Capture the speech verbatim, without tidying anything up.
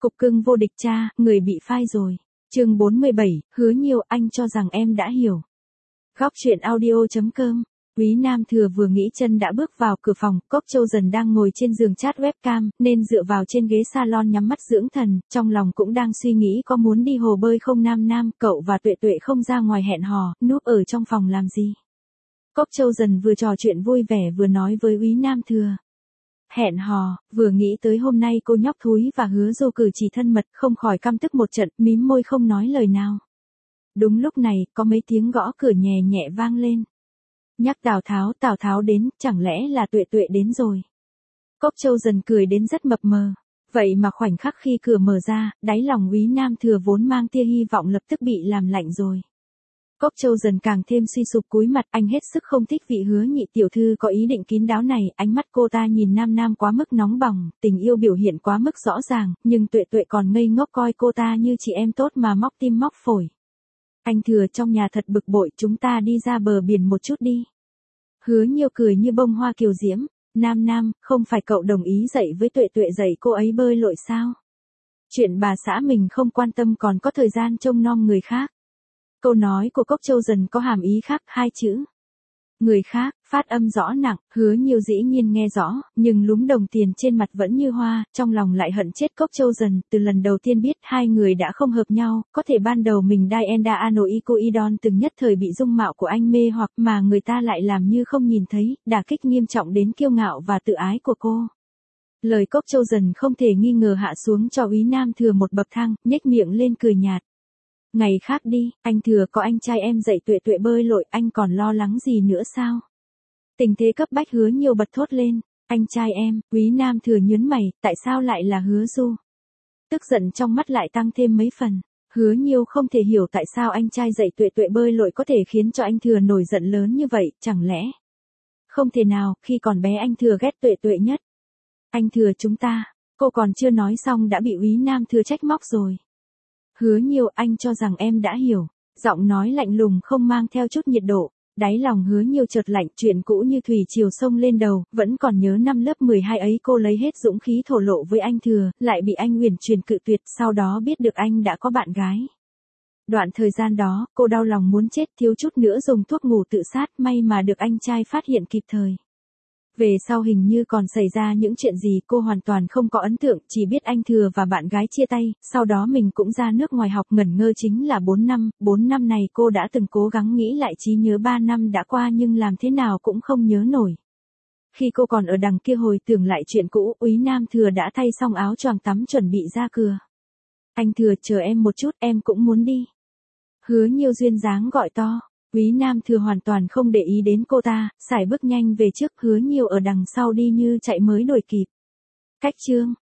Cục cưng vô địch cha, người bị phai rồi. Chương bốn mươi bảy, Hứa Nhiêu, anh cho rằng em đã hiểu. Góc truyện audio chấm com. Quý Nam Thừa vừa nghĩ chân đã bước vào cửa phòng, Cốc Châu Dần đang ngồi trên giường chat webcam, nên dựa vào trên ghế salon nhắm mắt dưỡng thần, trong lòng cũng đang suy nghĩ có muốn đi hồ bơi không. Nam Nam, cậu và Tuệ Tuệ không ra ngoài hẹn hò, núp ở trong phòng làm gì? Cốc Châu Dần vừa trò chuyện vui vẻ vừa nói với Quý Nam Thừa. Hẹn hò, vừa nghĩ tới hôm nay cô nhóc thúi và Hứa Du cử chỉ thân mật, không khỏi căm tức một trận, mím môi không nói lời nào. Đúng lúc này, có mấy tiếng gõ cửa nhẹ nhẹ vang lên. Nhắc Tào Tháo, Tào Tháo đến, chẳng lẽ là Tuệ Tuệ đến rồi. Cốc Châu Dần cười đến rất mập mờ. Vậy mà khoảnh khắc khi cửa mở ra, đáy lòng Quý Nam Thừa vốn mang tia hy vọng lập tức bị làm lạnh rồi. Cốc Châu Dần càng thêm suy sụp cúi mặt, anh hết sức không thích vị Hứa Nhị tiểu thư có ý định kín đáo này, ánh mắt cô ta nhìn Nam Nam quá mức nóng bỏng, tình yêu biểu hiện quá mức rõ ràng, nhưng Tuệ Tuệ còn ngây ngốc coi cô ta như chị em tốt mà móc tim móc phổi. Anh Thừa, trong nhà thật bực bội, chúng ta đi ra bờ biển một chút đi. Hứa Nhiêu cười như bông hoa kiều diễm. Nam Nam, không phải cậu đồng ý dạy với Tuệ Tuệ dạy cô ấy bơi lội sao? Chuyện bà xã mình không quan tâm còn có thời gian trông nom người khác. Câu nói của Cốc Châu Dần có hàm ý khác, hai chữ. Người khác, phát âm rõ nặng, Hứa Nhiêu dĩ nhiên nghe rõ, nhưng lúm đồng tiền trên mặt vẫn như hoa, trong lòng lại hận chết Cốc Châu Dần, từ lần đầu tiên biết hai người đã không hợp nhau, có thể ban đầu mình Dienda Anoikoidon từng nhất thời bị dung mạo của anh mê hoặc mà người ta lại làm như không nhìn thấy, đả kích nghiêm trọng đến kiêu ngạo và tự ái của cô. Lời Cốc Châu Dần không thể nghi ngờ hạ xuống cho Quý Nam Thừa một bậc thang, nhếch miệng lên cười nhạt. Ngày khác đi, anh Thừa có anh trai em dạy Tuệ Tuệ bơi lội, anh còn lo lắng gì nữa sao? Tình thế cấp bách Hứa Nhiêu bật thốt lên. Anh trai em, Quý Nam Thừa nhướng mày, tại sao lại là Hứa Du? Tức giận trong mắt lại tăng thêm mấy phần. Hứa Nhiêu không thể hiểu tại sao anh trai dạy Tuệ Tuệ bơi lội có thể khiến cho anh Thừa nổi giận lớn như vậy, chẳng lẽ? Không thể nào, khi còn bé anh Thừa ghét Tuệ Tuệ nhất. Anh Thừa chúng ta, cô còn chưa nói xong đã bị Quý Nam Thừa trách móc rồi. Hứa Nhiêu, anh cho rằng em đã hiểu. Giọng nói lạnh lùng không mang theo chút nhiệt độ. Đáy lòng Hứa Nhiêu chợt lạnh, chuyện cũ như thủy triều sông lên đầu, vẫn còn nhớ năm lớp mười hai ấy cô lấy hết dũng khí thổ lộ với anh Thừa, lại bị anh uyển chuyển cự tuyệt, sau đó biết được anh đã có bạn gái. Đoạn thời gian đó, cô đau lòng muốn chết, thiếu chút nữa dùng thuốc ngủ tự sát, may mà được anh trai phát hiện kịp thời. Về sau hình như còn xảy ra những chuyện gì cô hoàn toàn không có ấn tượng, chỉ biết anh Thừa và bạn gái chia tay, sau đó mình cũng ra nước ngoài học. Ngẩn ngơ chính là bốn năm, bốn năm này cô đã từng cố gắng nghĩ lại trí nhớ ba năm đã qua nhưng làm thế nào cũng không nhớ nổi. Khi cô còn ở đằng kia hồi tưởng lại chuyện cũ, Úy Nam Thừa đã thay xong áo choàng tắm chuẩn bị ra cửa. Anh Thừa, chờ em một chút, em cũng muốn đi. Hứa Nhiêu duyên dáng gọi to. Quý Nam Thừa hoàn toàn không để ý đến cô ta, sải bước nhanh về trước, Hứa Nhiêu ở đằng sau đi như chạy mới đuổi kịp. Cách chương